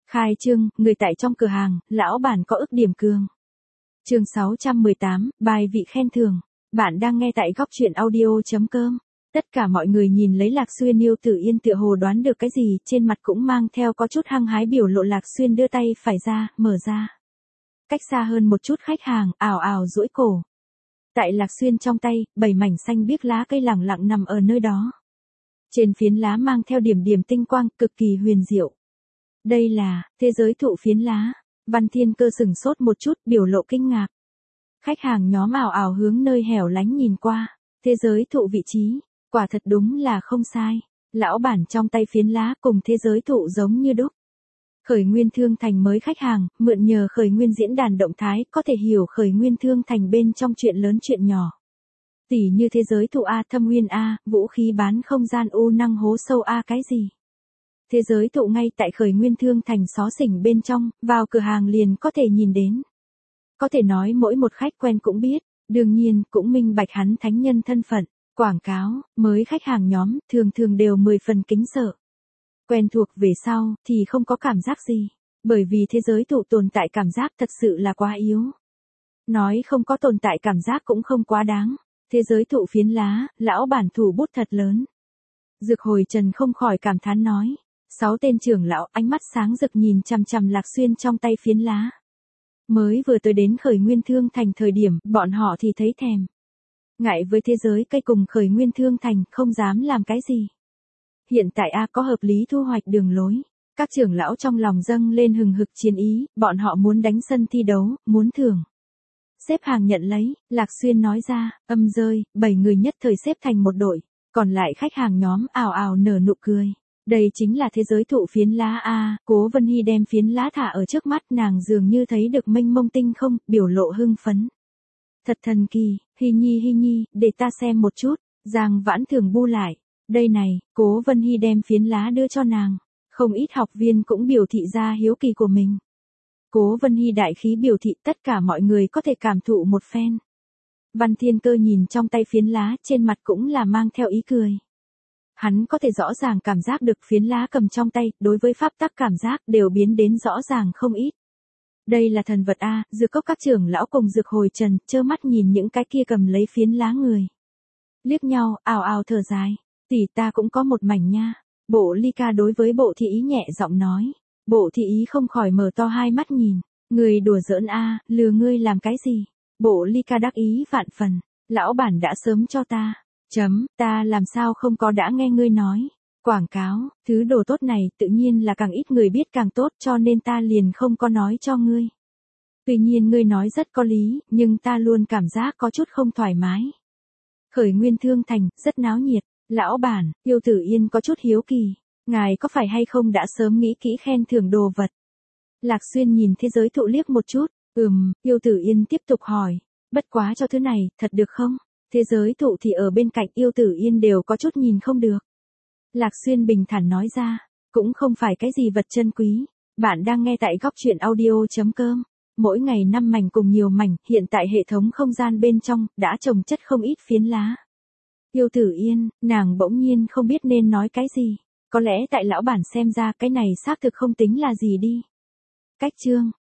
Khai trương, người tại trong cửa hàng, lão bản có ức điểm cường. Chương 618, bài vị khen thưởng. Bạn đang nghe tại góc truyện audio.com. Tất cả mọi người nhìn lấy Lạc Xuyên. Yêu Tử Yên tựa hồ đoán được cái gì, trên mặt cũng mang theo có chút hăng hái biểu lộ. Lạc Xuyên đưa tay phải ra, mở ra. Cách xa hơn một chút khách hàng, ảo ảo duỗi cổ. Tại Lạc Xuyên trong tay, 7 mảnh xanh biếc lá cây lẳng lặng nằm ở nơi đó. Trên phiến lá mang theo điểm điểm tinh quang, cực kỳ huyền diệu. Đây là thế giới thụ phiến lá. Văn Thiên Cơ sừng sốt một chút, biểu lộ kinh ngạc. Khách hàng nhóm ảo ảo hướng nơi hẻo lánh nhìn qua. Thế giới thụ vị trí, quả thật đúng là không sai. Lão bản trong tay phiến lá cùng thế giới thụ giống như đúc. Khởi Nguyên Thương Thành mới khách hàng, mượn nhờ Khởi Nguyên diễn đàn động thái, có thể hiểu Khởi Nguyên Thương Thành bên trong chuyện lớn chuyện nhỏ. Tỉ như thế giới thụ A, thâm nguyên A, vũ khí bán không gian U, năng hố sâu A cái gì. Thế giới thụ ngay tại Khởi Nguyên Thương Thành xó xỉnh bên trong, vào cửa hàng liền có thể nhìn đến. Có thể nói mỗi một khách quen cũng biết, đương nhiên cũng minh bạch hắn thánh nhân thân phận. Quảng cáo, mới khách hàng nhóm, thường thường đều 10 phần kính sợ. Quen thuộc về sau, thì không có cảm giác gì. Bởi vì thế giới thụ tồn tại cảm giác thật sự là quá yếu. Nói không có tồn tại cảm giác cũng không quá đáng. Thế giới thụ phiến lá, lão bản thủ bút thật lớn. Dược Hồi Trần không khỏi cảm thán nói. 6 tên trưởng lão ánh mắt sáng rực nhìn chằm chằm Lạc Xuyên trong tay phiến lá. Mới vừa tới đến Khởi Nguyên Thương Thành thời điểm, bọn họ thì thấy thèm. Ngại với thế giới cây cùng Khởi Nguyên Thương Thành, không dám làm cái gì. Hiện tại có hợp lý thu hoạch đường lối. Các trưởng lão trong lòng dâng lên hừng hực chiến ý, bọn họ muốn đánh sân thi đấu, muốn thưởng. Xếp hàng nhận lấy, Lạc Xuyên nói ra, âm rơi, 7 người nhất thời xếp thành một đội. Còn lại khách hàng nhóm ào ào nở nụ cười. Đây chính là thế giới thụ phiến lá A. Cố Vân Hy đem phiến lá thả ở trước mắt, nàng dường như thấy được mênh mông tinh không, biểu lộ hưng phấn. Thật thần kỳ, Hy Nhi, để ta xem một chút. Giang Vãn Thường bu lại. Đây này, Cố Vân Hy đem phiến lá đưa cho nàng. Không ít học viên cũng biểu thị ra hiếu kỳ của mình. Cố Vân Hy đại khí biểu thị tất cả mọi người có thể cảm thụ một phen. Văn Thiên Cơ nhìn trong tay phiến lá, trên mặt cũng là mang theo ý cười. Hắn có thể rõ ràng cảm giác được phiến lá cầm trong tay, đối với pháp tắc cảm giác đều biến đến rõ ràng không ít. Đây là thần vật A. Dược Cốc các trưởng lão cùng Dược Hồi Trần, trơ mắt nhìn những cái kia cầm lấy phiến lá người. Liếc nhau, ào ào thở dài. Tỷ ta cũng có một mảnh nha. Bộ Ly Ca đối với Bộ Thị Ý nhẹ giọng nói. Bộ Thị Ý không khỏi mở to hai mắt nhìn. Người đùa giỡn A, lừa ngươi làm cái gì? Bộ Ly Ca đắc ý vạn phần. Lão bản đã sớm cho ta. Ta làm sao không có đã nghe ngươi nói. Quảng cáo, thứ đồ tốt này tự nhiên là càng ít người biết càng tốt, cho nên ta liền không có nói cho ngươi. Tuy nhiên ngươi nói rất có lý, nhưng ta luôn cảm giác có chút không thoải mái. Khởi Nguyên Thương Thành, rất náo nhiệt. Lão bản, Yêu Tử Yên có chút hiếu kỳ. Ngài có phải hay không đã sớm nghĩ kỹ khen thưởng đồ vật? Lạc Xuyên nhìn thế giới thụ liếc một chút. Yêu Tử Yên tiếp tục hỏi. Bất quá cho thứ này, thật được không? Thế giới thụ thì ở bên cạnh Yêu Tử Yên đều có chút nhìn không được. Lạc Xuyên bình thản nói ra. Cũng không phải cái gì vật chân quý. Bạn đang nghe tại góc truyện audio.com. Mỗi ngày 5 mảnh cùng nhiều mảnh, hiện tại hệ thống không gian bên trong, đã trồng chất không ít phiến lá. Yêu Tử Yên, nàng bỗng nhiên không biết nên nói cái gì. Có lẽ tại lão bản xem ra cái này xác thực không tính là gì đi. Cách chương.